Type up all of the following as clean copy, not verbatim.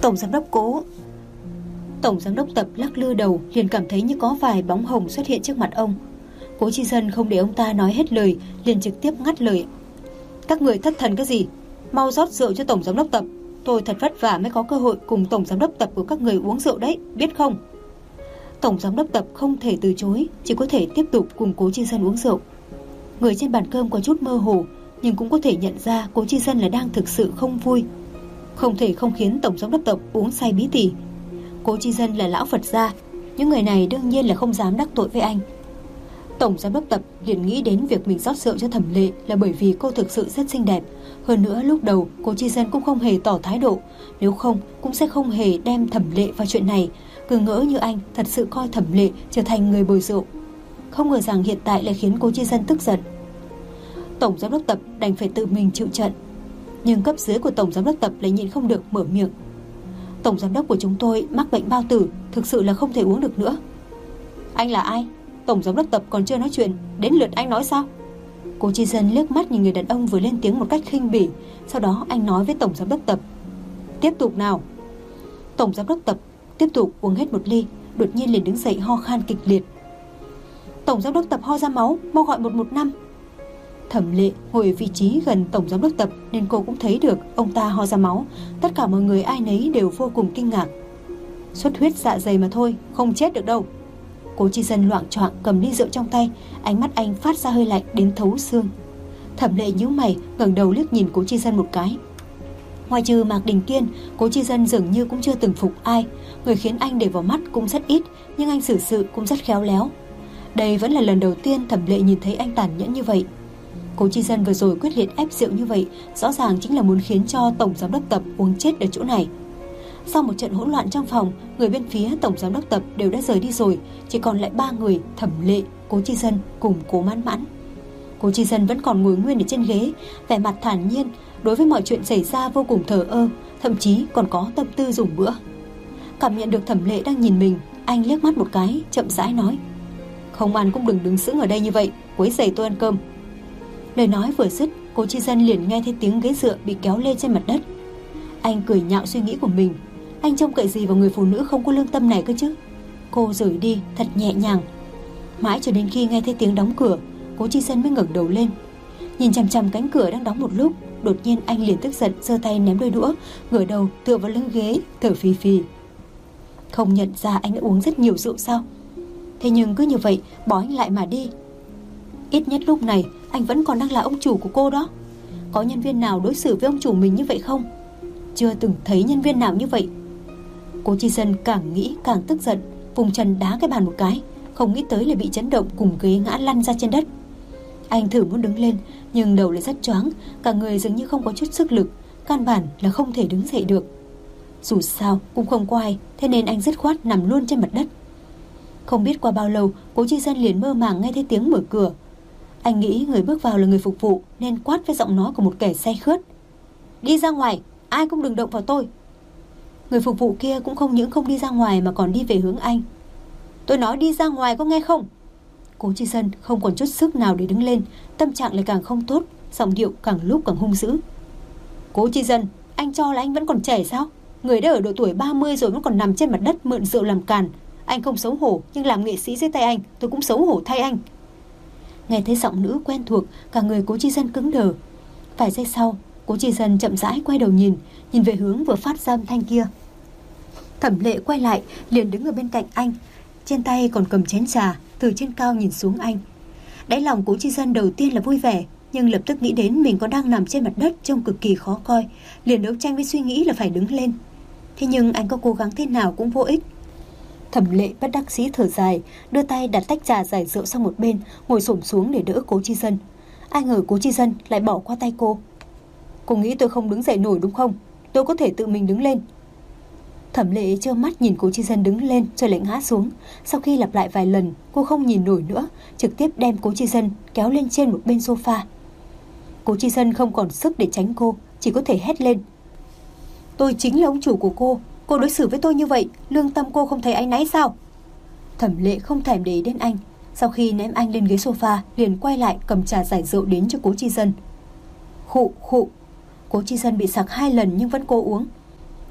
Tổng giám đốc Cố. Tổng giám đốc Tập lắc lư đầu, liền cảm thấy như có vài bóng hồng xuất hiện trước mặt ông. Cố Chi Dân không để ông ta nói hết lời, liền trực tiếp ngắt lời. Các người thất thần cái gì? Mau rót rượu cho Tổng giám đốc Tập. Tôi thật vất vả mới có cơ hội cùng Tổng giám đốc Tập của các người uống rượu đấy, biết không? Tổng giám đốc Tập không thể từ chối, chỉ có thể tiếp tục cùng Cố Chi Dân uống rượu. Người trên bàn cơm có chút mơ hồ, nhưng cũng có thể nhận ra Cố Chi Dân là đang thực sự không vui. Không thể không khiến Tổng giám đốc Tập uống say bí tỉ. Cố Chi Dân là lão Phật gia, những người này đương nhiên là không dám đắc tội với anh. Tổng giám đốc Tập liền nghĩ đến việc mình rót rượu cho Thẩm Lệ là bởi vì cô thực sự rất xinh đẹp. Hơn nữa lúc đầu Cố Chi Dân cũng không hề tỏ thái độ, nếu không cũng sẽ không hề đem Thẩm Lệ vào chuyện này. Cứ ngỡ như anh thật sự coi Thẩm Lệ trở thành người bồi rượu. Không ngờ rằng hiện tại lại khiến Cố Chi Dân tức giận. Tổng giám đốc Tập đành phải tự mình chịu trận. Nhưng cấp dưới của Tổng giám đốc Tập lại nhịn không được mở miệng. Tổng giám đốc của chúng tôi mắc bệnh bao tử, thực sự là không thể uống được nữa. Anh là ai? Tổng giám đốc Tập còn chưa nói chuyện, đến lượt anh nói sao? Cố Chi Dân liếc mắt nhìn người đàn ông vừa lên tiếng một cách khinh bỉ. Sau đó anh nói với Tổng giám đốc Tập. Tiếp tục nào. Tổng giám đốc Tập tiếp tục uống hết một ly, đột nhiên liền đứng dậy ho khan kịch liệt. Tổng giám đốc Tập ho ra máu, mau gọi 115. Thẩm Lệ ngồi ở vị trí gần Tổng giám đốc Tập nên cô cũng thấy được ông ta ho ra máu. Tất cả mọi người ai nấy đều vô cùng kinh ngạc. Xuất huyết dạ dày mà thôi, không chết được đâu. Cố Chi Dân loạng choạng cầm ly rượu trong tay, ánh mắt anh phát ra hơi lạnh đến thấu xương. Thẩm Lệ nhíu mày, ngẩng đầu liếc nhìn Cố Chi Dân một cái. Ngoài trừ Mạc Đình Kiên, Cố Chi Dân dường như cũng chưa từng phục ai. Người khiến anh để vào mắt cũng rất ít, nhưng anh xử sự cũng rất khéo léo. Đây vẫn là lần đầu tiên Thẩm Lệ nhìn thấy anh tàn nhẫn như vậy. Cố Chi Dân vừa rồi quyết liệt ép rượu như vậy, rõ ràng chính là muốn khiến cho Tổng giám đốc Tập uống chết ở chỗ này. Sau một trận hỗn loạn trong phòng, người bên phía Tổng giám đốc Tập đều đã rời đi rồi, chỉ còn lại 3 người: Thẩm Lệ, Cố Chi Dân cùng Cố Mãn Mãn. Cố Chi Dân vẫn còn ngồi nguyên ở trên ghế, vẻ mặt thản nhiên, đối với mọi chuyện xảy ra vô cùng thờ ơ, thậm chí còn có tâm tư dùng bữa. Cảm nhận được Thẩm Lệ đang nhìn mình, anh liếc mắt một cái, chậm rãi nói: Không ăn cũng đừng đứng sững ở đây như vậy, quấy rầy tôi ăn cơm. Lời nói vừa dứt, Cố Chi Dân liền nghe thấy tiếng ghế dựa bị kéo lên trên mặt đất. Anh cười nhạo suy nghĩ của mình. Anh trông cậy gì vào người phụ nữ không có lương tâm này cơ chứ? Cô rời đi thật nhẹ nhàng. Mãi cho đến khi nghe thấy tiếng đóng cửa, Cố Chi Dân mới ngẩng đầu lên. Nhìn chằm chằm cánh cửa đang đóng một lúc, đột nhiên anh liền tức giận giơ tay ném đôi đũa, ngửa đầu tựa vào lưng ghế, thở phì phì. Không nhận ra anh đã uống rất nhiều rượu sao? Thế nhưng cứ như vậy bỏ anh lại mà đi. Ít nhất lúc này anh vẫn còn đang là ông chủ của cô đó. Có nhân viên nào đối xử với ông chủ mình như vậy không? Chưa từng thấy nhân viên nào như vậy. Cố Chi Dân càng nghĩ càng tức giận, vùng chân đá cái bàn một cái, không nghĩ tới là bị chấn động cùng ghế ngã lăn ra trên đất. Anh thử muốn đứng lên, nhưng đầu lại rất choáng, cả người dường như không có chút sức lực, căn bản là không thể đứng dậy được. Dù sao cũng không có ai, thế nên anh dứt khoát nằm luôn trên mặt đất. Không biết qua bao lâu, Cố Chi Dân liền mơ màng nghe thấy tiếng mở cửa. Anh nghĩ người bước vào là người phục vụ nên quát với giọng nói của một kẻ say khướt: Đi ra ngoài, ai cũng đừng động vào tôi. Người phục vụ kia cũng không những không đi ra ngoài mà còn đi về hướng anh. Tôi nói đi ra ngoài, có nghe không? Cố Chi Dân không còn chút sức nào để đứng lên, tâm trạng lại càng không tốt, giọng điệu càng lúc càng hung dữ. Cố Chi Dân, anh cho là anh vẫn còn trẻ sao? Người đã ở độ tuổi 30 rồi vẫn còn nằm trên mặt đất mượn rượu làm càn. Anh không xấu hổ, nhưng làm nghệ sĩ dưới tay anh, tôi cũng xấu hổ thay anh. Nghe thấy giọng nữ quen thuộc, cả người Cố Chi Dân cứng đờ. Vài giây sau, Cố Chi Dân chậm rãi quay đầu nhìn về hướng vừa phát ra âm thanh kia. Thẩm Lệ quay lại, liền đứng ở bên cạnh anh, trên tay còn cầm chén trà, từ trên cao nhìn xuống anh. Đáy lòng Cố Chi Dân đầu tiên là vui vẻ, nhưng lập tức nghĩ đến mình còn đang nằm trên mặt đất trông cực kỳ khó coi, liền đấu tranh với suy nghĩ là phải đứng lên. Thế nhưng anh có cố gắng thế nào cũng vô ích. Thẩm Lệ bất đắc dĩ thở dài, đưa tay đặt tách trà giải rượu sang một bên, ngồi xổm xuống để đỡ Cố Chi Dân. Ai ngờ Cố Chi Dân lại bỏ qua tay cô. Cô nghĩ tôi không đứng dậy nổi đúng không? Tôi có thể tự mình đứng lên. Thẩm Lệ trơ mắt nhìn Cố Chi Dân đứng lên rồi lại ngã xuống. Sau khi lặp lại vài lần, cô không nhìn nổi nữa, trực tiếp đem Cố Chi Dân kéo lên trên một bên sofa. Cố Chi Dân không còn sức để tránh cô, chỉ có thể hét lên: Tôi chính là ông chủ của cô đối xử với tôi như vậy, lương tâm cô không thấy áy náy sao? Thẩm Lệ không thèm để ý đến anh, sau khi ném anh lên ghế sofa, liền quay lại cầm trà giải rượu đến cho Cố Chi Dân. Khụ khụ. Cố Chi Dân bị sặc 2 lần nhưng vẫn cố uống.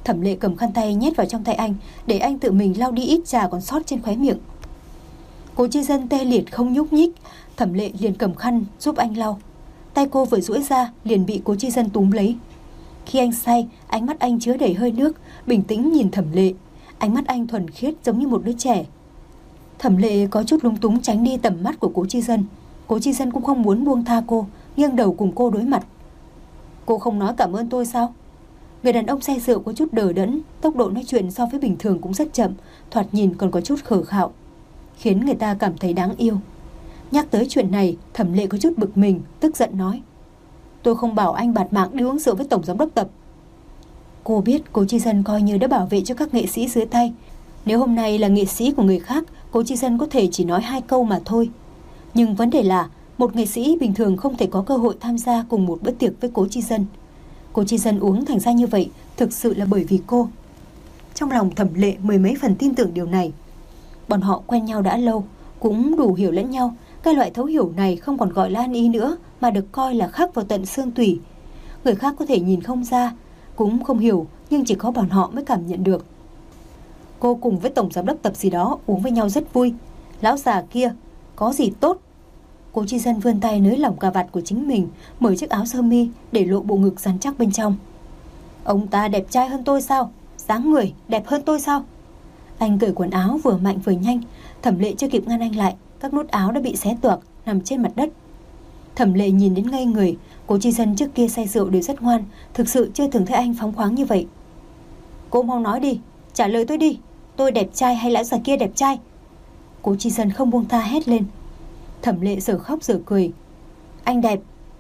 Thẩm Lệ cầm khăn tay nhét vào trong tay anh, để anh tự mình lau đi ít trà còn sót trên khóe miệng. Cố Chi Dân tê liệt không nhúc nhích, Thẩm Lệ liền cầm khăn giúp anh lau. Tay cô vừa duỗi ra liền bị Cố Chi Dân túm lấy. Khi anh say, ánh mắt anh chứa đầy hơi nước, bình tĩnh nhìn Thẩm Lệ. Ánh mắt anh thuần khiết giống như một đứa trẻ. Thẩm Lệ có chút lúng túng tránh đi tầm mắt của Cố Chi Dân. Cố Chi Dân cũng không muốn buông tha cô, nghiêng đầu cùng cô đối mặt. Cô không nói cảm ơn tôi sao? Người đàn ông say rượu có chút đờ đẫn, tốc độ nói chuyện so với bình thường cũng rất chậm, thoạt nhìn còn có chút khờ khạo, khiến người ta cảm thấy đáng yêu. Nhắc tới chuyện này, Thẩm Lệ có chút bực mình, tức giận nói: Tôi không bảo anh bạt mạng đi uống rượu với tổng giám đốc Tập. Cô biết Cố Chi Dân coi như đã bảo vệ cho các nghệ sĩ dưới tay. Nếu hôm nay là nghệ sĩ của người khác, Cố Chi Dân có thể chỉ nói 2 câu mà thôi. Nhưng vấn đề là một nghệ sĩ bình thường không thể có cơ hội tham gia cùng một bữa tiệc với Cố Chi Dân. Cố Chi Dân uống thành ra như vậy thực sự là bởi vì cô. Trong lòng Thẩm Lệ mười mấy phần tin tưởng điều này. Bọn họ quen nhau đã lâu, cũng đủ hiểu lẫn nhau. Cái loại thấu hiểu này không còn gọi là ăn ý nữa, mà được coi là khắc vào tận xương tủy. Người khác có thể nhìn không ra, cũng không hiểu, nhưng chỉ có bọn họ mới cảm nhận được. Cô cùng với tổng giám đốc Tập gì đó uống với nhau rất vui. Lão già kia có gì tốt? Cố Chi Dân vươn tay nới lỏng cà vạt của chính mình, mở chiếc áo sơ mi để lộ bộ ngực rắn chắc bên trong. Ông ta đẹp trai hơn tôi sao? Dáng người đẹp hơn tôi sao? Anh cởi quần áo vừa mạnh vừa nhanh. Thẩm Lệ chưa kịp ngăn anh lại, các nút áo đã bị xé toạc, nằm trên mặt đất. Thẩm Lệ nhìn đến ngây người. Cố Chi Dân trước kia say rượu đều rất ngoan, thực sự chưa từng thấy anh phóng khoáng như vậy. Cô mau nói đi, trả lời tôi đi, tôi đẹp trai hay lão già kia đẹp trai? Cố Chi Dân không buông tha hét lên. Thẩm Lệ giờ khóc giờ cười. Anh đẹp.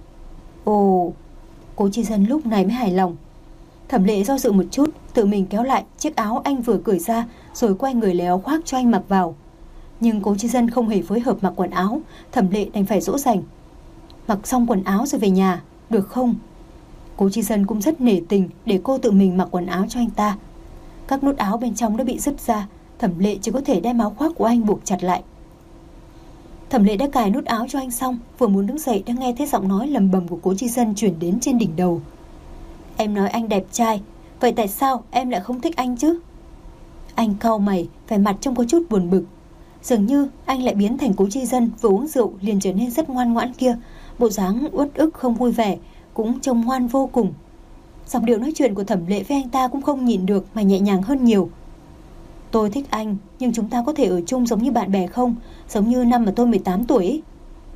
Ồ. Cố Chi Dân lúc này mới hài lòng. Thẩm Lệ do dự một chút, tự mình kéo lại chiếc áo anh vừa cởi ra, rồi quay người lấy áo khoác cho anh mặc vào. Nhưng Cố Chi Dân không hề phối hợp mặc quần áo. Thẩm Lệ đành phải dỗ dành. Mặc xong quần áo rồi về nhà, được không? Cố Chi Dân cũng rất nể tình để cô tự mình mặc quần áo cho anh ta. Các nút áo bên trong đã bị rứt ra, Thẩm Lệ chỉ có thể đem áo khoác của anh buộc chặt lại. Thẩm Lệ đã cài nút áo cho anh xong, vừa muốn đứng dậy đã nghe thấy giọng nói lầm bầm của Cố Chi Dân chuyển đến trên đỉnh đầu. Em nói anh đẹp trai, vậy tại sao em lại không thích anh chứ? Anh cau mày, vẻ mặt trông có chút buồn bực. Dường như anh lại biến thành Cố Chi Dân vừa uống rượu liền trở nên rất ngoan ngoãn kia. Bộ dáng uất ức không vui vẻ, cũng trông ngoan vô cùng. Giọng điệu nói chuyện của Thẩm Lệ với anh ta cũng không nhịn được mà nhẹ nhàng hơn nhiều. Tôi thích anh, nhưng chúng ta có thể ở chung giống như bạn bè không? Giống như năm mà tôi 18 tuổi ấy.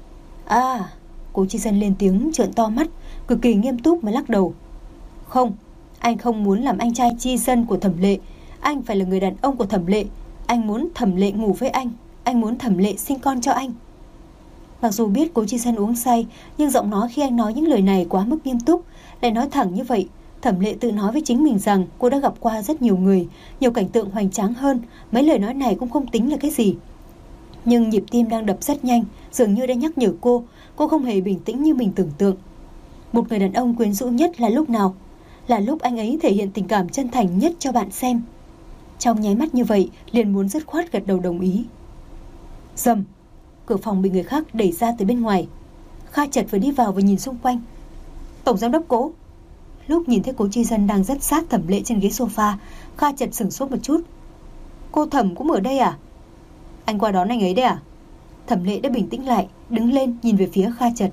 À, Cố Chi Dân lên tiếng trợn to mắt, cực kỳ nghiêm túc mà lắc đầu. Không, anh không muốn làm anh trai Chi Dân của Thẩm Lệ. Anh phải là người đàn ông của Thẩm Lệ. Anh muốn Thẩm Lệ ngủ với anh muốn Thẩm Lệ sinh con cho anh. Mặc dù biết Cố Chi Dân uống say, nhưng giọng nói khi anh nói những lời này quá mức nghiêm túc, lại nói thẳng như vậy. Thẩm Lệ tự nói với chính mình rằng cô đã gặp qua rất nhiều người, nhiều cảnh tượng hoành tráng hơn. Mấy lời nói này cũng không tính là cái gì. Nhưng nhịp tim đang đập rất nhanh, dường như đã nhắc nhở cô không hề bình tĩnh như mình tưởng tượng. Một người đàn ông quyến rũ nhất là lúc nào? Là lúc anh ấy thể hiện tình cảm chân thành nhất cho bạn xem. Trong nháy mắt như vậy, liền muốn dứt khoát gật đầu đồng ý. Rầm, cửa phòng bị người khác đẩy ra từ bên ngoài. Kha Chật vừa đi vào vừa nhìn xung quanh. Tổng giám đốc Cố. Lúc nhìn thấy Cố Chi Dân đang rất sát Thẩm Lệ trên ghế sofa, Kha Chật sửng sốt một chút. Cô Thẩm cũng ở đây à? Anh qua đón anh ấy đấy à? Thẩm Lệ đã bình tĩnh lại, đứng lên nhìn về phía Kha Chật.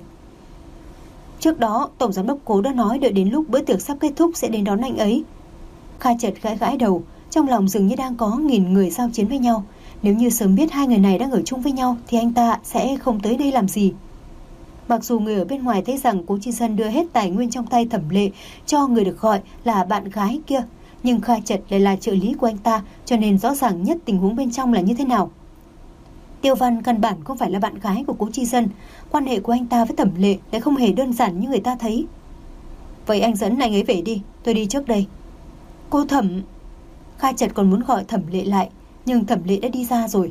Trước đó tổng giám đốc Cố đã nói đợi đến lúc bữa tiệc sắp kết thúc sẽ đến đón anh ấy. Kha Chật gãi gãi đầu, trong lòng dường như đang có nghìn người giao chiến với nhau. Nếu như sớm biết hai người này đang ở chung với nhau thì anh ta sẽ không tới đây làm gì. Mặc dù người ở bên ngoài thấy rằng Cố Chi Dân đưa hết tài nguyên trong tay Thẩm Lệ cho người được gọi là bạn gái kia, nhưng Kha Chật lại là trợ lý của anh ta, cho nên rõ ràng nhất tình huống bên trong là như thế nào. Tiêu Văn căn bản không phải là bạn gái của Cố Chi Dân, quan hệ của anh ta với Thẩm Lệ lại không hề đơn giản như người ta thấy. Vậy anh dẫn anh ấy về đi, tôi đi trước đây. Cô Thẩm... Kha Chật còn muốn gọi Thẩm Lệ lại, nhưng Thẩm Lệ đã đi ra rồi.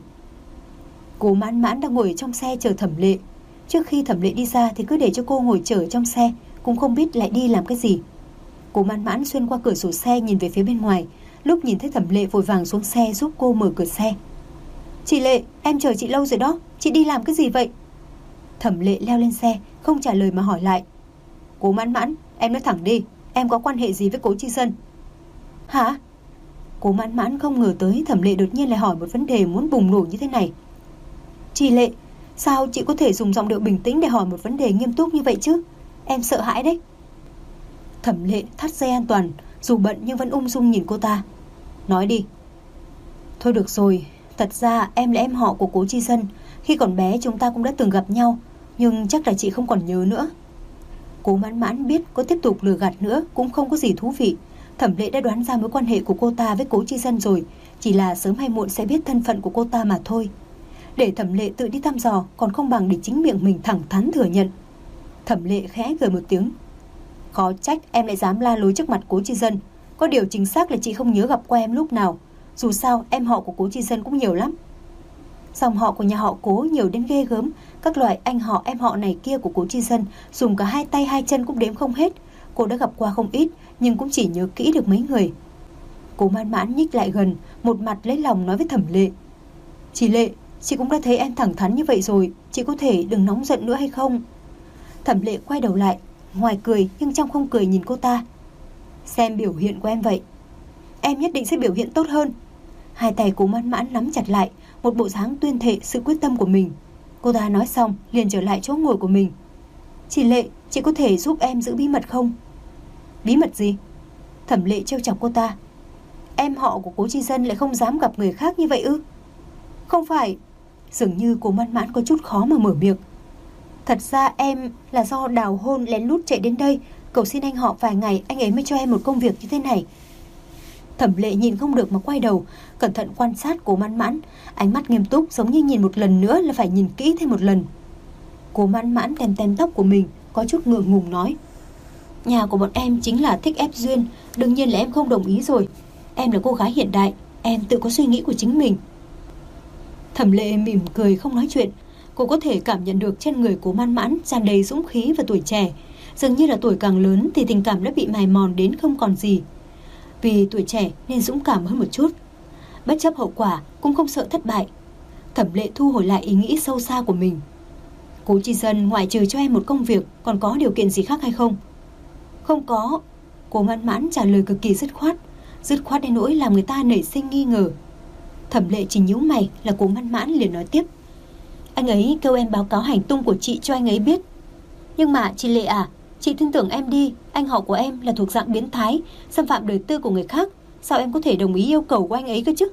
Cố Mãn Mãn đang ngồi trong xe chờ Thẩm Lệ. Trước khi Thẩm Lệ đi ra thì cứ để cho cô ngồi chờ trong xe, cũng không biết lại đi làm cái gì. Cố Mãn Mãn xuyên qua cửa sổ xe nhìn về phía bên ngoài, lúc nhìn thấy Thẩm Lệ vội vàng xuống xe giúp cô mở cửa xe. Chị Lệ, em chờ chị lâu rồi đó, chị đi làm cái gì vậy? Thẩm Lệ leo lên xe, không trả lời mà hỏi lại. Cố Mãn Mãn, em nói thẳng đi, em có quan hệ gì với Cố Chi Dân? Hả? Cố Mãn Mãn không ngờ tới Thẩm Lệ đột nhiên lại hỏi một vấn đề muốn bùng nổ như thế này. Chị Lệ, sao chị có thể dùng giọng điệu bình tĩnh để hỏi một vấn đề nghiêm túc như vậy chứ? Em sợ hãi đấy. Thẩm Lệ thắt dây an toàn, dù bận nhưng vẫn ung dung nhìn cô ta. Nói đi. Thôi được rồi, thật ra em là em họ của Cố Chi Dân. Khi còn bé chúng ta cũng đã từng gặp nhau, nhưng chắc là chị không còn nhớ nữa. Cố Mãn Mãn biết có tiếp tục lừa gạt nữa cũng không có gì thú vị. Thẩm Lệ đã đoán ra mối quan hệ của cô ta với Cố Chi Dân rồi, chỉ là sớm hay muộn sẽ biết thân phận của cô ta mà thôi. Để Thẩm Lệ tự đi thăm dò còn không bằng để chính miệng mình thẳng thắn thừa nhận. Thẩm Lệ khẽ cười một tiếng. Khó trách em lại dám la lối trước mặt Cố Chi Dân. Có điều chính xác là chị không nhớ gặp qua em lúc nào. Dù sao em họ của Cố Chi Dân cũng nhiều lắm. Dòng họ của nhà họ Cố nhiều đến ghê gớm. Các loại anh họ em họ này kia của Cố Chi Dân dùng cả hai tay hai chân cũng đếm không hết. Cô đã gặp qua không ít, nhưng cũng chỉ nhớ kỹ được mấy người. Cố Mãn Mãn nhích lại gần, một mặt lấy lòng nói với Thẩm Lệ. Chị Lệ, chị cũng đã thấy em thẳng thắn như vậy rồi, chị có thể đừng nóng giận nữa hay không? Thẩm Lệ quay đầu lại, ngoài cười nhưng trong không cười nhìn cô ta. Xem biểu hiện của em vậy. Em nhất định sẽ biểu hiện tốt hơn. Hai tay Cố Mãn Mãn nắm chặt lại, một bộ dáng tuyên thệ sự quyết tâm của mình. Cô ta nói xong liền trở lại chỗ ngồi của mình. Chị Lệ, chị có thể giúp em giữ bí mật không? Bí mật gì? Thẩm Lệ trêu chọc cô ta. Em họ của Cố Chi Dân lại không dám gặp người khác như vậy ư? Không phải. Dường như Cố Mãn Mãn có chút khó mà mở miệng. Thật ra em là do đào hôn lén lút chạy đến đây cầu xin anh họ vài ngày, anh ấy mới cho em một công việc như thế này. Thẩm Lệ nhìn không được mà quay đầu, cẩn thận quan sát Cố Mãn Mãn, ánh mắt nghiêm túc giống như nhìn một lần nữa là phải nhìn kỹ thêm một lần. Cố Mãn Mãn tém tém tóc của mình, có chút ngượng ngùng nói. Nhà của bọn em chính là thích ép duyên, đương nhiên là em không đồng ý rồi. Em là cô gái hiện đại, em tự có suy nghĩ của chính mình. Thẩm Lệ mỉm cười không nói chuyện. Cô có thể cảm nhận được trên người Cố Mãn Mãn tràn đầy dũng khí và tuổi trẻ. Dường như là tuổi càng lớn thì tình cảm đã bị mài mòn đến không còn gì. Vì tuổi trẻ nên dũng cảm hơn một chút. Bất chấp hậu quả cũng không sợ thất bại. Thẩm Lệ thu hồi lại ý nghĩ sâu xa của mình. Cố Chi Dân ngoại trừ cho em một công việc còn có điều kiện gì khác hay không? Không có. Cố Mãn Mãn trả lời cực kỳ dứt khoát đến nỗi làm người ta nảy sinh nghi ngờ. Thẩm Lệ chỉ nhíu mày là Cố Mãn Mãn liền nói tiếp. Anh ấy kêu em báo cáo hành tung của chị cho anh ấy biết. Nhưng mà chị Lệ à, chị tin tưởng em đi, anh họ của em là thuộc dạng biến thái, xâm phạm đời tư của người khác, sao em có thể đồng ý yêu cầu của anh ấy cơ chứ?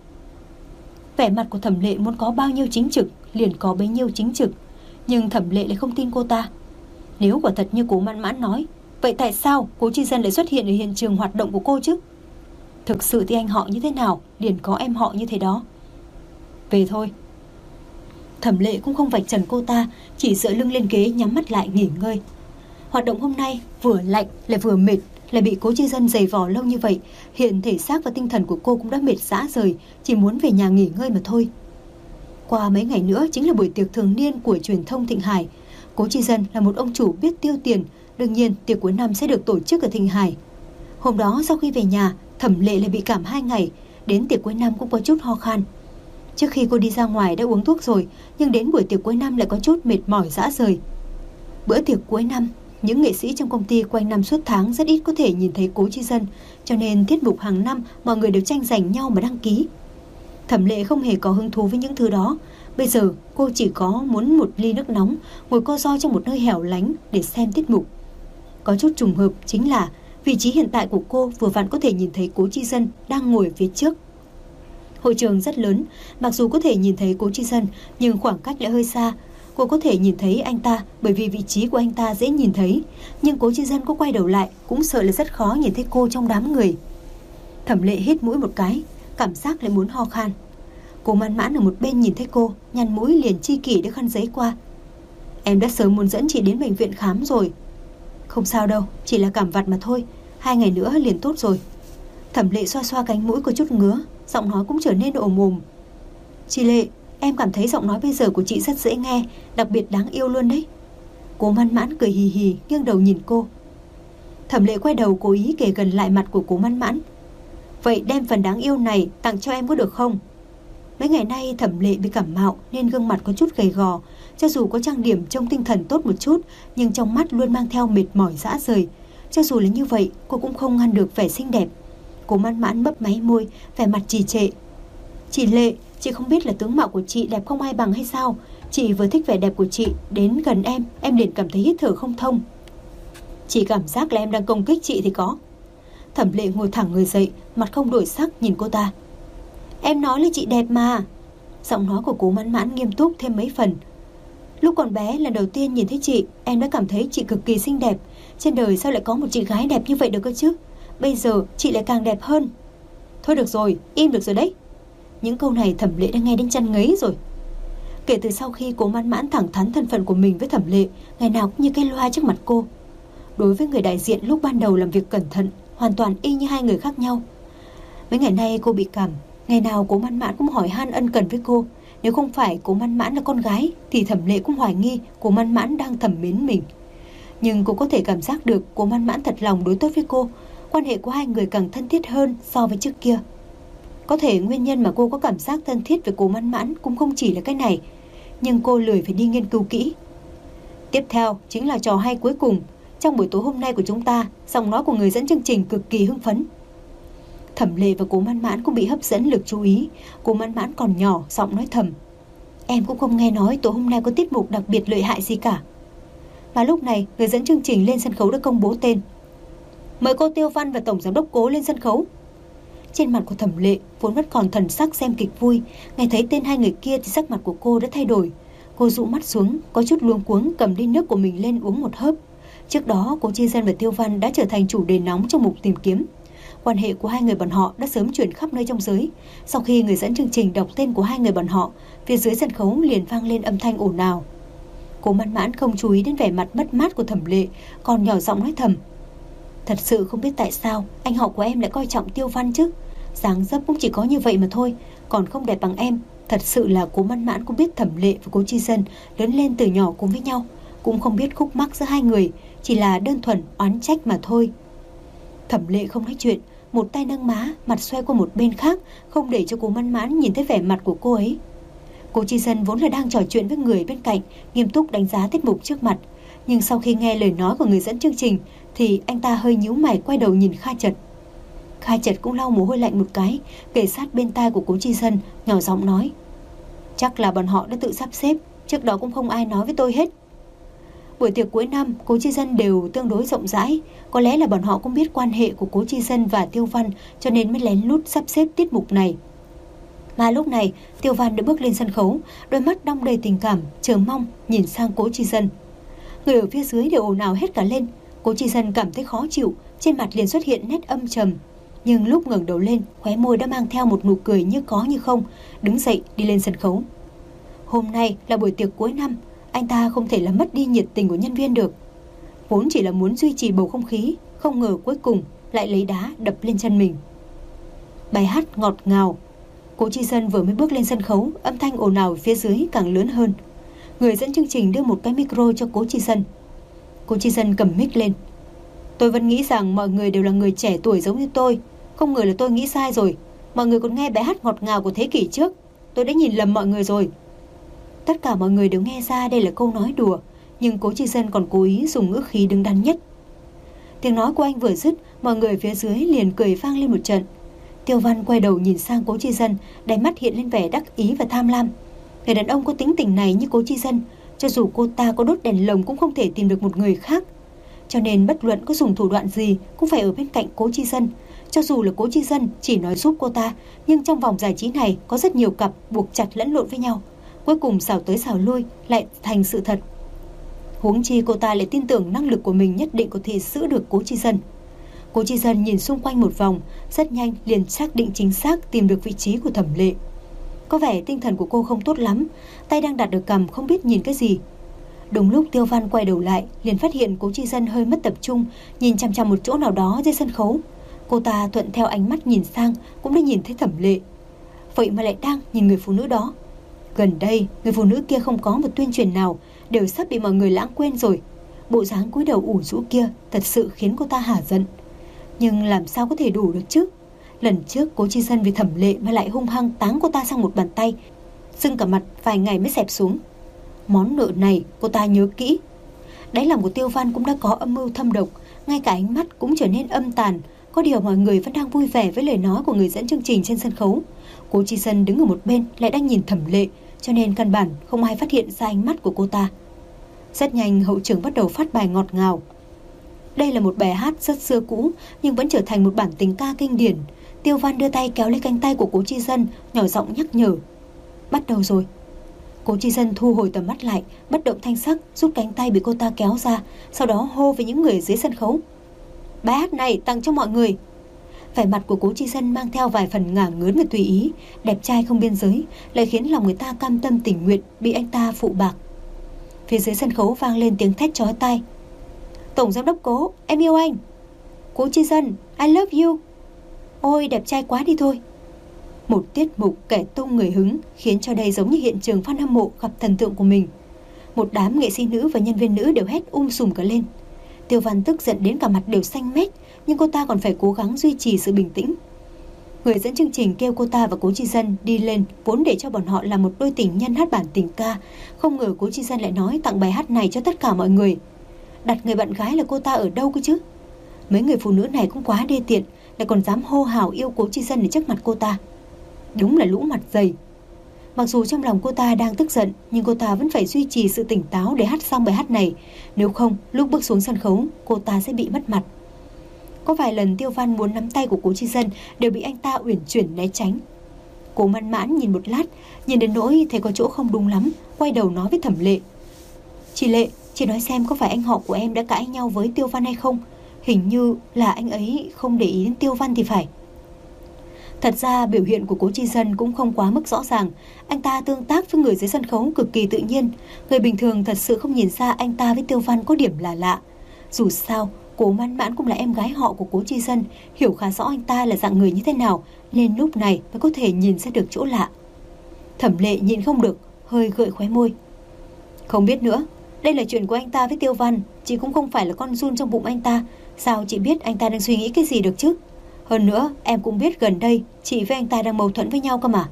Vẻ mặt của Thẩm Lệ muốn có bao nhiêu chính trực liền có bấy nhiêu chính trực, nhưng Thẩm Lệ lại không tin cô ta. Nếu quả thật như Cố Mãn Mãn nói, vậy tại sao Cố Chi Dân lại xuất hiện ở hiện trường hoạt động của cô chứ? Thực sự thì anh họ như thế nào liền có em họ như thế đó. Về thôi. Thẩm Lệ cũng không vạch trần cô ta, chỉ dựa lưng lên ghế nhắm mắt lại nghỉ ngơi. Hoạt động hôm nay vừa lạnh lại vừa mệt, lại bị Cố Chi Dân giày vò lâu như vậy, hiện thể xác và tinh thần của cô cũng đã mệt rã rời, chỉ muốn về nhà nghỉ ngơi mà thôi. Qua mấy ngày nữa chính là buổi tiệc thường niên của truyền thông Thịnh Hải. Cố Chi Dân là một ông chủ biết tiêu tiền, đương nhiên tiệc cuối năm sẽ được tổ chức ở Thịnh Hải. Hôm đó sau khi về nhà, Thẩm Lệ lại bị cảm 2 ngày, đến tiệc cuối năm cũng có chút ho khan. Trước khi cô đi ra ngoài đã uống thuốc rồi, nhưng đến buổi tiệc cuối năm lại có chút mệt mỏi rã rời. Bữa tiệc cuối năm, những nghệ sĩ trong công ty quanh năm suốt tháng rất ít có thể nhìn thấy Cố Chi Dân, cho nên tiết mục hàng năm mọi người đều tranh giành nhau mà đăng ký. Thẩm Lệ không hề có hứng thú với những thứ đó. Bây giờ cô chỉ có muốn một ly nước nóng, ngồi co ro trong một nơi hẻo lánh để xem tiết mục. Có chút trùng hợp chính là vị trí hiện tại của cô vừa vặn có thể nhìn thấy Cố Chi Dân đang ngồi phía trước. Hội trường rất lớn, mặc dù có thể nhìn thấy Cố Chi Dân nhưng khoảng cách lại hơi xa. Cô có thể nhìn thấy anh ta bởi vì vị trí của anh ta dễ nhìn thấy, nhưng Cố Chi Dân có quay đầu lại cũng sợ là rất khó nhìn thấy cô trong đám người. Thẩm Lệ hít mũi một cái, cảm giác lại muốn ho khan. Cố Mãn Mãn ở một bên nhìn thấy cô, nhăn mũi liền chi kỷ đưa khăn giấy qua. Em đã sớm muốn dẫn chị đến bệnh viện khám rồi. Không sao đâu, chỉ là cảm vặt mà thôi, 2 ngày nữa liền tốt rồi. Thẩm Lệ xoa xoa cánh mũi có chút ngứa, giọng nói cũng trở nên ồm ồm. Chị Lệ, em cảm thấy giọng nói bây giờ của chị rất dễ nghe, đặc biệt đáng yêu luôn đấy. Cố Mãn Mãn cười hì hì, nghiêng đầu nhìn cô. Thẩm Lệ quay đầu cố ý kề gần lại mặt của Cố Mãn Mãn. Vậy đem phần đáng yêu này tặng cho em có được không? Mấy ngày nay Thẩm Lệ bị cảm mạo nên gương mặt có chút gầy gò, cho dù có trang điểm trông tinh thần tốt một chút, nhưng trong mắt luôn mang theo mệt mỏi rã rời. Cho dù là như vậy, cô cũng không ngăn được vẻ xinh đẹp. Cố Mãn Mãn mấp máy môi, vẻ mặt trì trệ. Chị Lệ, chị không biết là tướng mạo của chị đẹp không ai bằng hay sao? Chị vừa thích vẻ đẹp của chị, đến gần em liền cảm thấy hít thở không thông. Chị cảm giác là em đang công kích chị thì có. Thẩm Lệ ngồi thẳng người dậy, mặt không đổi sắc nhìn cô ta. Em nói là chị đẹp mà. Giọng nói của Cố Mãn Mãn nghiêm túc thêm mấy phần. Lúc còn bé lần đầu tiên nhìn thấy chị, em đã cảm thấy chị cực kỳ xinh đẹp. Trên đời sao lại có một chị gái đẹp như vậy được cơ chứ? Bây giờ chị lại càng đẹp hơn. Thôi được rồi, im được rồi đấy. Những câu này Thẩm Lệ đã nghe đến chăn ngấy rồi. Kể từ sau khi Cố Mãn Mãn thẳng thắn thân phận của mình với Thẩm Lệ, ngày nào cũng như cây loa trước mặt cô. Đối với người đại diện lúc ban đầu làm việc cẩn thận, hoàn toàn y như hai người khác nhau. Mấy ngày nay cô bị cảm, ngày nào Cố Mãn Mãn cũng hỏi han ân cần với cô. Nếu không phải Cố Mãn Mãn là con gái thì Thẩm Lệ cũng hoài nghi Cố Mãn Mãn đang thầm mến mình. Nhưng cô có thể cảm giác được Cố Mãn Mãn thật lòng đối tốt với cô. Quan hệ của hai người càng thân thiết hơn so với trước kia. Có thể nguyên nhân mà cô có cảm giác thân thiết với Cố Mãn Mãn cũng không chỉ là cái này, nhưng cô lười phải đi nghiên cứu kỹ. Tiếp theo chính là trò hay cuối cùng. Trong buổi tối hôm nay của chúng ta, giọng nói của người dẫn chương trình cực kỳ hưng phấn. Thẩm Lệ và Cố Mãn Mãn cũng bị hấp dẫn lực chú ý. Cố Mãn Mãn còn nhỏ, giọng nói thầm. Em cũng không nghe nói tối hôm nay có tiết mục đặc biệt lợi hại gì cả. Mà lúc này, người dẫn chương trình lên sân khấu đã công bố tên. Mời cô Tiêu Văn và Tổng Giám đốc Cố lên sân khấu. Trên mặt của Thẩm Lệ vốn vẫn còn thần sắc xem kịch vui, nghe thấy tên hai người kia thì sắc mặt của cô đã thay đổi. Cô dụ mắt xuống, có chút luống cuống cầm ly nước của mình lên uống một hớp. Trước đó, Cố Chi Dân và Tiêu Văn đã trở thành chủ đề nóng trong mục tìm kiếm. Quan hệ của hai người bọn họ đã sớm chuyển khắp nơi trong giới. Sau khi người dẫn chương trình đọc tên của hai người bọn họ, phía dưới sân khấu liền vang lên âm thanh ồn ào. Cố Mãn Mãn không chú ý đến vẻ mặt mất mát của Thẩm Lệ, còn nhỏ giọng nói thầm. Thật sự không biết tại sao anh họ của em lại coi trọng Tiêu Văn chứ. Dáng dấp cũng chỉ có như vậy mà thôi, còn không đẹp bằng em. Thật sự là Cố Mãn Mãn cũng biết Thẩm Lệ và Cố Chi Dân lớn lên từ nhỏ cùng với nhau, cũng không biết khúc mắc giữa hai người, chỉ là đơn thuần oán trách mà thôi. Thẩm Lệ không nói chuyện, một tay nâng má, mặt xoay qua một bên khác, không để cho Cố Mãn Mãn nhìn thấy vẻ mặt của cô ấy. Cố Chi Dân vốn là đang trò chuyện với người bên cạnh, nghiêm túc đánh giá tiết mục trước mặt, nhưng sau khi nghe lời nói của người dẫn chương trình thì anh ta hơi nhíu mày quay đầu nhìn Kha Chật. Kha Chật cũng lau mồ hôi lạnh một cái, kề sát bên tai của Cố Chi Dân, nhỏ giọng nói. Chắc là bọn họ đã tự sắp xếp, trước đó cũng không ai nói với tôi hết. Buổi tiệc cuối năm, Cố Chi Dân đều tương đối rộng rãi, có lẽ là bọn họ cũng biết quan hệ của Cố Chi Dân và Tiêu Văn, cho nên mới lén lút sắp xếp tiết mục này. Mà lúc này, Tiêu Văn đã bước lên sân khấu, đôi mắt đong đầy tình cảm, chờ mong nhìn sang Cố Chi Dân. Người ở phía dưới đều ồn ào hết cả lên. Cố Chi Dân cảm thấy khó chịu, trên mặt liền xuất hiện nét âm trầm. Nhưng lúc ngẩng đầu lên, khóe môi đã mang theo một nụ cười như có như không, đứng dậy đi lên sân khấu. Hôm nay là buổi tiệc cuối năm, anh ta không thể làm mất đi nhiệt tình của nhân viên được. Vốn chỉ là muốn duy trì bầu không khí, không ngờ cuối cùng lại lấy đá đập lên chân mình. Bài hát ngọt ngào. Cố Chi Dân vừa mới bước lên sân khấu, âm thanh ồn ào phía dưới càng lớn hơn. Người dẫn chương trình đưa một cái micro cho Cố Chi Dân. Cố Chi Dân cầm mic lên. Tôi vẫn nghĩ rằng mọi người đều là người trẻ tuổi giống như tôi, không ngờ là tôi nghĩ sai rồi. Mọi người còn nghe bài hát ngọt ngào của thế kỷ trước, tôi đã nhìn lầm mọi người rồi. Tất cả mọi người đều nghe ra đây là câu nói đùa, nhưng Cố Chi Dân còn cố ý dùng ngữ khí đứng đắn nhất. Tiếng nói của anh vừa dứt, mọi người phía dưới liền cười vang lên một trận. Tiêu Văn quay đầu nhìn sang Cố Chi Dân, đáy mắt hiện lên vẻ đắc ý và tham lam. Người đàn ông có tính tình này như Cố Chi Dân, cho dù cô ta có đốt đèn lồng cũng không thể tìm được một người khác. Cho nên bất luận có dùng thủ đoạn gì cũng phải ở bên cạnh Cố Chi Dân. Cho dù là Cố Chi Dân chỉ nói giúp cô ta, nhưng trong vòng giải trí này có rất nhiều cặp buộc chặt lẫn lộn với nhau. Cuối cùng xảo tới xảo lui lại thành sự thật. Huống chi cô ta lại tin tưởng năng lực của mình nhất định có thể giữ được Cố Chi Dân. Cố Chi Dân nhìn xung quanh một vòng, rất nhanh liền xác định chính xác tìm được vị trí của Thẩm Lệ. Có vẻ tinh thần của cô không tốt lắm, tay đang đặt ở cằm không biết nhìn cái gì. Đúng lúc Tiêu Văn quay đầu lại, liền phát hiện Cố Chi Dân hơi mất tập trung, nhìn chằm chằm một chỗ nào đó trên sân khấu. Cô ta thuận theo ánh mắt nhìn sang, cũng đã nhìn thấy Thẩm Lệ. Vậy mà lại đang nhìn người phụ nữ đó. Gần đây, người phụ nữ kia không có một tuyên truyền nào, đều sắp bị mọi người lãng quên rồi. Bộ dáng cúi đầu ủ rũ kia thật sự khiến cô ta hả giận. Nhưng làm sao có thể đủ được chứ? Lần trước Cố Chi Dân vì Thẩm Lệ mà lại hung hăng táng cô ta sang một bàn tay, sưng cả mặt vài ngày mới xẹp xuống. Món nợ này cô ta nhớ kỹ. Đáy lòng của Tiêu Văn cũng đã có âm mưu thâm độc, ngay cả ánh mắt cũng trở nên âm tàn, Có điều mọi người vẫn đang vui vẻ với lời nói của người dẫn chương trình trên sân khấu. Cố Chi Dân đứng ở một bên lại đang nhìn Thẩm Lệ, cho nên căn bản không ai phát hiện ra ánh mắt của cô ta. Rất nhanh hậu trường bắt đầu phát bài ngọt ngào. Đây là một bài hát rất xưa cũ nhưng vẫn trở thành một bản tình ca kinh điển. Tiêu Văn đưa tay kéo lấy cánh tay của Cố Chi Dân, nhỏ giọng nhắc nhở. Bắt đầu rồi. Cố Chi Dân thu hồi tầm mắt lại, bất động thanh sắc, rút cánh tay bị cô ta kéo ra, sau đó hô với những người dưới sân khấu. Bài hát này tặng cho mọi người. Vẻ mặt của Cố Chi Dân mang theo vài phần ngả ngớn và tùy ý, đẹp trai không biên giới, lại khiến lòng người ta cam tâm tình nguyện bị anh ta phụ bạc. Phía dưới sân khấu vang lên tiếng thét chói tai. Tổng giám đốc Cố, em yêu anh. Cố Chi Dân, I love you. Ôi đẹp trai quá đi thôi. Một tiết mục kẻ tung người hứng khiến cho đây giống như hiện trường fan hâm mộ gặp thần tượng của mình. Một đám nghệ sĩ nữ và nhân viên nữ đều hét sùm cả lên. Tiêu Văn tức giận đến cả mặt đều xanh mét, nhưng cô ta còn phải cố gắng duy trì sự bình tĩnh. Người dẫn chương trình kêu cô ta và Cố Chi Dân đi lên, vốn để cho bọn họ là một đôi tình nhân hát bản tình ca. Không ngờ Cố Chi Dân lại nói tặng bài hát này cho tất cả mọi người. Đặt người bạn gái là cô ta ở đâu cơ chứ? Mấy người phụ nữ này cũng quá đê tiện, lại còn dám hô hào yêu Cố Chi Dân ở trước mặt cô ta. Đúng là lũ mặt dày. Mặc dù trong lòng cô ta đang tức giận, nhưng cô ta vẫn phải duy trì sự tỉnh táo để hát xong bài hát này. Nếu không, lúc bước xuống sân khấu, cô ta sẽ bị mất mặt. Có vài lần Tiêu Văn muốn nắm tay của Cố Chi Dân đều bị anh ta uyển chuyển né tránh. Cố Mãn Mãn nhìn một lát, nhìn đến nỗi thấy có chỗ không đúng lắm, quay đầu nói với Thẩm Lệ. Chị Lệ, chị nói xem có phải anh họ của em đã cãi nhau với Tiêu Văn hay không? Hình như là anh ấy không để ý đến Tiêu Văn thì phải. Thật ra biểu hiện của Cố Chi Dân cũng không quá mức rõ ràng. Anh ta tương tác với người dưới sân khấu cực kỳ tự nhiên. Người bình thường thật sự không nhìn ra anh ta với Tiêu Văn có điểm là lạ. Dù sao, Cố Mãn Mãn cũng là em gái họ của Cố Chi Dân, hiểu khá rõ anh ta là dạng người như thế nào, nên lúc này mới có thể nhìn ra được chỗ lạ. Thẩm Lệ nhịn không được, hơi gợi khóe môi. Không biết nữa, đây là chuyện của anh ta với Tiêu Văn, chị cũng không phải là con giun trong bụng anh ta, sao chị biết anh ta đang suy nghĩ cái gì được chứ? Hơn nữa, em cũng biết gần đây chị với anh ta đang mâu thuẫn với nhau cơ mà.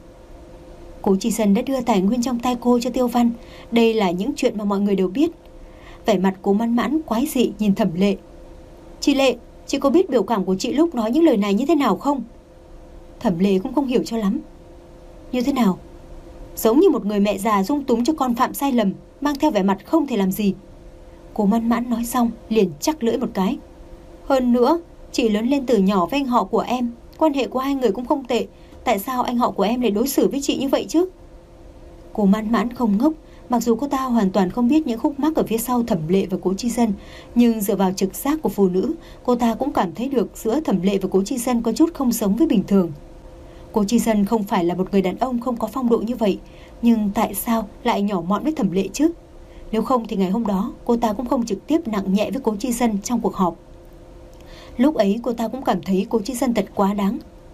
Cố Chi Dân đã đưa tài nguyên trong tay cô cho Tiêu Văn. Đây là những chuyện mà mọi người đều biết. Vẻ mặt Cố Mãn Mãn quái dị nhìn Thẩm Lệ. Chị Lệ, chị có biết biểu cảm của chị lúc nói những lời này như thế nào không? Thẩm Lệ cũng không hiểu cho lắm. Như thế nào? Giống như một người mẹ già dung túng cho con phạm sai lầm, mang theo vẻ mặt không thể làm gì. Cố Mãn Mãn nói xong liền chắc lưỡi một cái. Hơn nữa, chị lớn lên từ nhỏ với anh họ của em, quan hệ của hai người cũng không tệ. Tại sao anh họ của em lại đối xử với chị như vậy chứ? Cố Mãn Mãn không ngốc. Mặc dù cô ta hoàn toàn không biết những khúc mắc ở phía sau Thẩm Lệ và Cố Chi Dân, nhưng dựa vào trực giác của phụ nữ, cô ta cũng cảm thấy được giữa Thẩm Lệ và Cố Chi Dân có chút không giống với bình thường. Cố Chi Dân không phải là một người đàn ông không có phong độ như vậy, nhưng tại sao lại nhỏ mọn với Thẩm Lệ chứ? Nếu không thì ngày hôm đó cô ta cũng không trực tiếp nặng nhẹ với Cố Chi Dân trong cuộc họp. Lúc ấy cô ta cũng cảm thấy Cố Chi Dân thật quá đáng.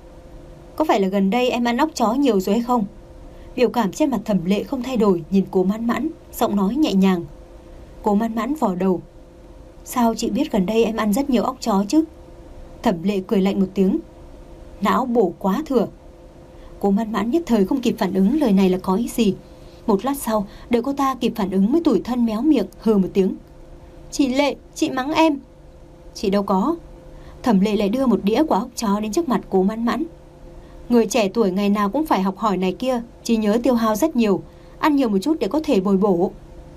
Có phải là gần đây em ăn óc chó nhiều rồi hay không? Biểu cảm trên mặt Thẩm Lệ không thay đổi, nhìn Cố Mãn Mãn, giọng nói nhẹ nhàng. Cố Mãn Mãn vò đầu. Sao chị biết gần đây em ăn rất nhiều óc chó chứ? Thẩm Lệ cười lạnh một tiếng. Não bổ quá thừa. Cố Mãn Mãn nhất thời không kịp phản ứng lời này là có ý gì. Một lát sau, đợi cô ta kịp phản ứng mới tủi thân méo miệng hừ một tiếng. Chị Lệ, chị mắng em. Chị đâu có. Thẩm Lệ lại đưa một đĩa quả óc chó đến trước mặt Cố Mãn Mãn. Người trẻ tuổi ngày nào cũng phải học hỏi này kia, trí nhớ tiêu hao rất nhiều, ăn nhiều một chút để có thể bồi bổ.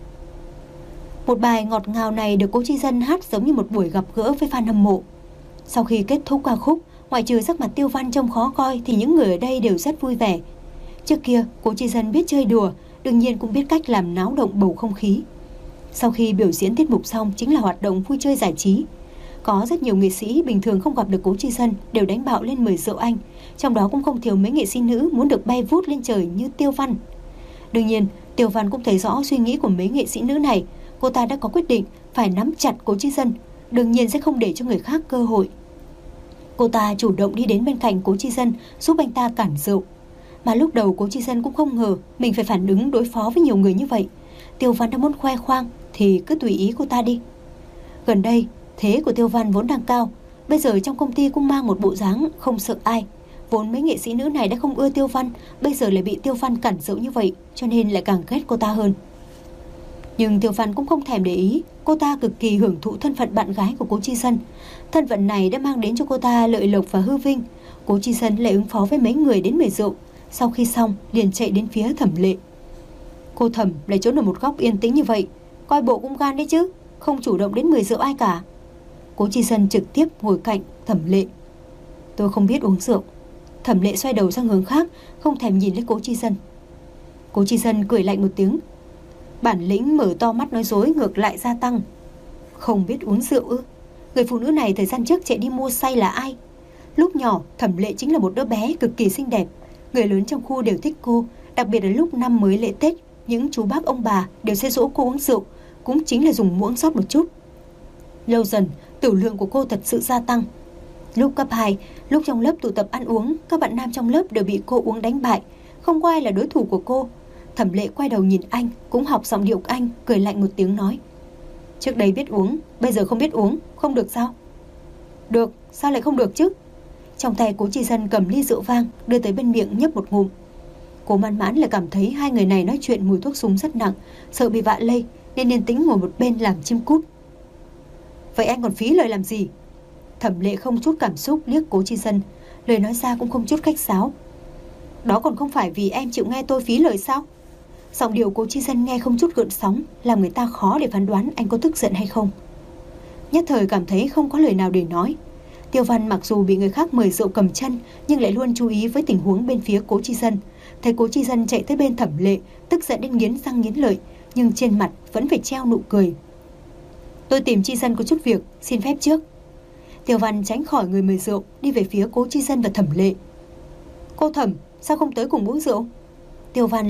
Một bài ngọt ngào này được Cố Chi Dân hát giống như một buổi gặp gỡ với fan hâm mộ. Sau khi kết thúc ca khúc, ngoại trừ sắc mặt Tiêu Văn trông khó coi thì những người ở đây đều rất vui vẻ. Trước kia, Cố Chi Dân biết chơi đùa, đương nhiên cũng biết cách làm náo động bầu không khí. Sau khi biểu diễn tiết mục xong chính là hoạt động vui chơi giải trí. Có rất nhiều nghệ sĩ bình thường không gặp được Cố Chi Dân đều đánh bạo lên mời rượu anh. Trong đó cũng không thiếu mấy nghệ sĩ nữ muốn được bay vút lên trời như Tiêu Văn. Đương nhiên, Tiêu Văn cũng thấy rõ suy nghĩ của mấy nghệ sĩ nữ này. Cô ta đã có quyết định phải nắm chặt Cố Chi Dân, đương nhiên sẽ không để cho người khác cơ hội. Cô ta chủ động đi đến bên cạnh Cố Chi Dân giúp anh ta cản rượu. Mà lúc đầu Cố Chi Dân cũng không ngờ mình phải phản ứng đối phó với nhiều người như vậy. Tiêu Văn đã muốn khoe khoang thì cứ tùy ý cô ta đi. Gần đây, thế của Tiêu Văn vốn đang cao, bây giờ trong công ty cũng mang một bộ dáng không sợ ai. Vốn mấy nghệ sĩ nữ này đã không ưa Tiêu Văn, bây giờ lại bị Tiêu Văn cản rượu như vậy, cho nên lại càng ghét cô ta hơn. Nhưng Tiêu Văn cũng không thèm để ý. Cô ta cực kỳ hưởng thụ thân phận bạn gái của Cố Chi Dân. Thân phận này đã mang đến cho cô ta lợi lộc và hư vinh. Cố Chi Dân lại ứng phó với mấy người đến mời rượu. Sau khi xong liền chạy đến phía Thẩm Lệ. Cô Thẩm lại trốn ở một góc yên tĩnh như vậy, coi bộ cũng gan đấy chứ, không chủ động đến mời rượu ai cả. Cố Chi Dân trực tiếp ngồi cạnh Thẩm Lệ. Tôi không biết uống rượu. Thẩm Lệ xoay đầu sang hướng khác, không thèm nhìn lên Cố Chi Dân. Cố Chi Dân cười lạnh một tiếng. Bản lĩnh mở to mắt nói dối ngược lại gia tăng. Không biết uống rượu ư? Người phụ nữ này thời gian trước chạy đi mua say là ai? Lúc nhỏ Thẩm Lệ chính là một đứa bé cực kỳ xinh đẹp. Người lớn trong khu đều thích cô. Đặc biệt là lúc năm mới lễ Tết, những chú bác ông bà đều sẽ dỗ cô uống rượu, cũng chính là dùng muỗng rót một chút. Lâu dần tử lượng của cô thật sự gia tăng. Lúc cấp 2, lúc trong lớp tụ tập ăn uống, các bạn nam trong lớp đều bị cô uống đánh bại, không có ai là đối thủ của cô. Thẩm Lệ quay đầu nhìn anh, cũng học giọng điệu anh, cười lạnh một tiếng nói. Trước đây biết uống, bây giờ không biết uống, không được sao? Được, sao lại không được chứ? Trong tay Cố Chi Dân cầm ly rượu vang, đưa tới bên miệng nhấp một ngụm. Cố Mãn Mãn lại cảm thấy hai người này nói chuyện mùi thuốc súng rất nặng, sợ bị vạ lây, nên yên tĩnh ngồi một bên làm chim cút. Vậy anh còn phí lời làm gì? Thẩm Lệ không chút cảm xúc liếc Cố Chi Dân, lời nói ra cũng không chút khách sáo. Đó còn không phải vì em chịu nghe tôi phí lời sao? Giọng điệu Cố Chi Dân nghe không chút gợn sóng, làm người ta khó để phán đoán anh có tức giận hay không. Nhất thời cảm thấy không có lời nào để nói. Tiêu Văn mặc dù bị người khác mời rượu cầm chân, nhưng lại luôn chú ý với tình huống bên phía Cố Chi Dân. Thấy Cố Chi Dân chạy tới bên Thẩm Lệ, tức giận đến nghiến răng nghiến lợi, nhưng trên mặt vẫn phải treo nụ cười. Tôi tìm Chi Dân có chút việc, xin phép trước. Tiêu Văn tránh khỏi người mời rượu, đi về phía Cố Chi Dân và Thẩm Lệ. Cô Thẩm, sao không tới cùng uống rượu? Tiêu Văn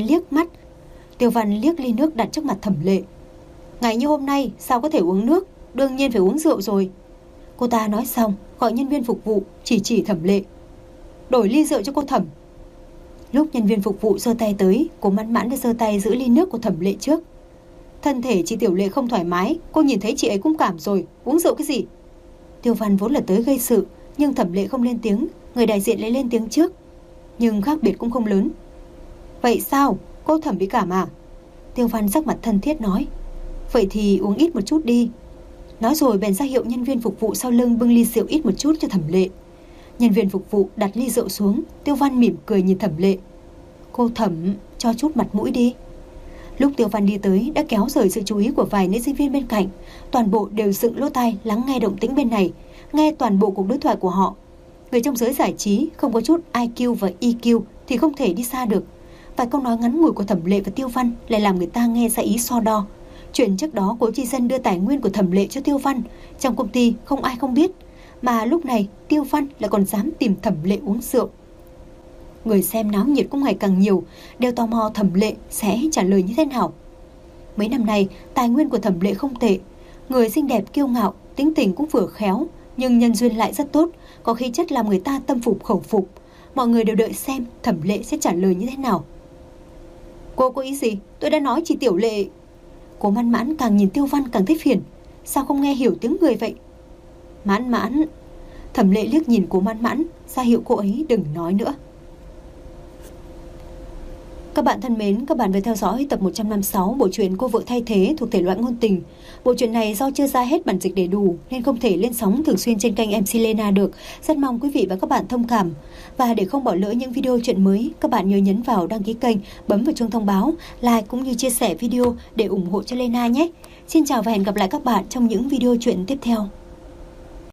liếc ly nước đặt trước mặt Thẩm Lệ. Ngày như hôm nay sao có thể uống nước, đương nhiên phải uống rượu rồi. Cô ta nói xong, gọi nhân viên phục vụ, chỉ Thẩm Lệ. Đổi ly rượu cho cô Thẩm. Lúc nhân viên phục vụ giơ tay tới, Cố Mãn Mãn đã giơ tay giữ ly nước của Thẩm Lệ trước. Thân thể chị Tiểu Lệ không thoải mái, cô nhìn thấy chị ấy cũng cảm rồi, uống rượu cái gì? Tiêu Văn vốn là tới gây sự, nhưng Thẩm Lệ không lên tiếng, người đại diện lại lên tiếng trước. Nhưng khác biệt cũng không lớn. Vậy sao? Cô Thẩm bị cảm à? Tiêu Văn sắc mặt thân thiết nói. Vậy thì uống ít một chút đi. Nói rồi bèn ra hiệu nhân viên phục vụ sau lưng bưng ly rượu ít một chút cho Thẩm Lệ. Nhân viên phục vụ đặt ly rượu xuống, Tiêu Văn mỉm cười nhìn Thẩm Lệ. Cô Thẩm, cho chút mặt mũi đi. Lúc Tiêu Văn đi tới đã kéo rời sự chú ý của vài nữ sinh viên bên cạnh. Toàn bộ đều dựng lỗ tai lắng nghe động tĩnh bên này, nghe toàn bộ cuộc đối thoại của họ. Người trong giới giải trí không có chút IQ và EQ thì không thể đi xa được. Vài câu nói ngắn ngủi của Thẩm Lệ và Tiêu Văn lại làm người ta nghe ra ý so đo. Chuyện trước đó Cố Chi Dân đưa tài nguyên của Thẩm Lệ cho Tiêu Văn, trong công ty không ai không biết, mà lúc này Tiêu Văn lại còn dám tìm Thẩm Lệ uống rượu. Người xem náo nhiệt cũng ngày càng nhiều, đều tò mò Thẩm Lệ sẽ trả lời như thế nào. Mấy năm nay tài nguyên của Thẩm Lệ không tệ, người xinh đẹp kiêu ngạo, tính tình cũng vừa khéo, nhưng nhân duyên lại rất tốt, có khí chất làm người ta tâm phục khẩu phục. Mọi người đều đợi xem Thẩm Lệ sẽ trả lời như thế nào. Cô có ý gì? Tôi đã nói chị Tiểu Lệ. Cố Mãn Mãn càng nhìn Tiêu Văn càng thấy phiền. Sao không nghe hiểu tiếng người vậy? Mãn Mãn. Thẩm Lệ liếc nhìn Cố Mãn Mãn, ra hiệu cô ấy đừng nói nữa. Các bạn thân mến, các bạn vừa theo dõi tập 156 bộ truyện Cô Vợ Thay Thế thuộc thể loại ngôn tình. Bộ truyện này do chưa ra hết bản dịch đầy đủ nên không thể lên sóng thường xuyên trên kênh MC Lena được. Rất mong quý vị và các bạn thông cảm. Và để không bỏ lỡ những video truyện mới, các bạn nhớ nhấn vào đăng ký kênh, bấm vào chuông thông báo, like cũng như chia sẻ video để ủng hộ cho Lena nhé. Xin chào và hẹn gặp lại các bạn trong những video truyện tiếp theo.